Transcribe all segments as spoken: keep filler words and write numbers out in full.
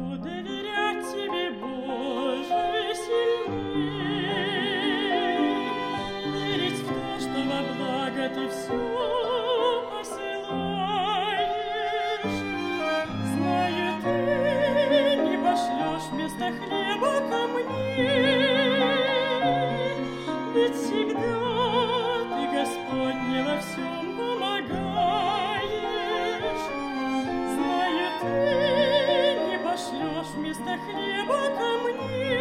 хочу доверять Тебе, Боже, сильней, верить в то, что во благо Ты все посылаешь. Знаю, Ты не пошлешь вместо хлеба ко мне, ведь всегда Ты, Господь, мне во всем помогаешь. Знаю, Ты не пошлешь вместо хлеба ко мне,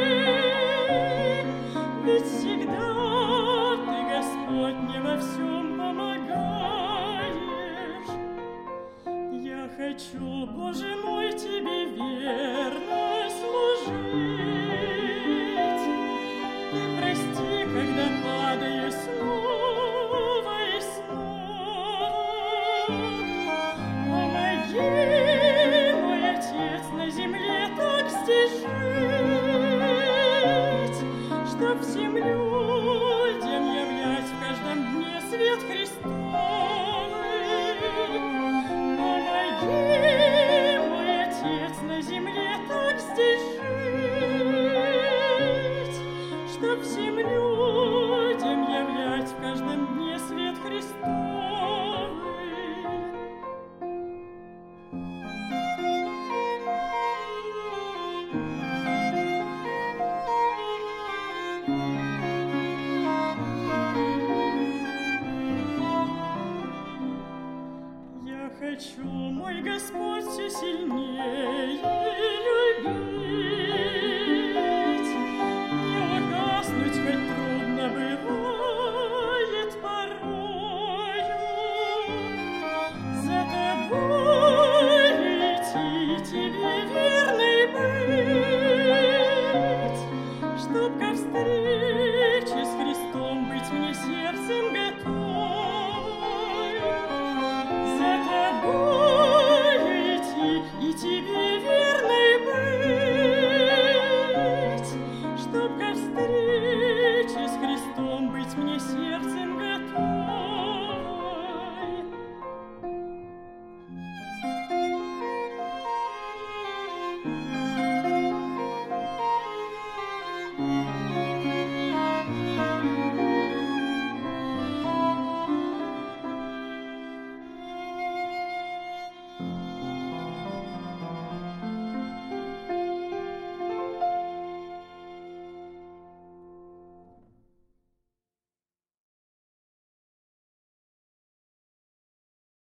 ведь всегда Ты, Господь, мне во всем помогаешь. Я хочу, Боже мой, Тебе верно служить. Ты прости, когда падаю снова и снова. Помоги, мой Отец, на земле так здесь жить, чтоб всем людям являть в каждом дне свет Христовый. Помоги, мой Отец, на земле так здесь жить, чтоб всем людям являть в каждом дне свет Христовый. Я хочу, мой Господь, все сильнее любить, не угаснуть, хоть трудно бывает порою. За Тобой идти, Тебе верной быть, чтоб ко встрече с Христом быть мне сердцем готовой. За Тобою идти и Тебе верной быть, чтоб ко встрече с Христом быть мне сердцем готовой. Thank you.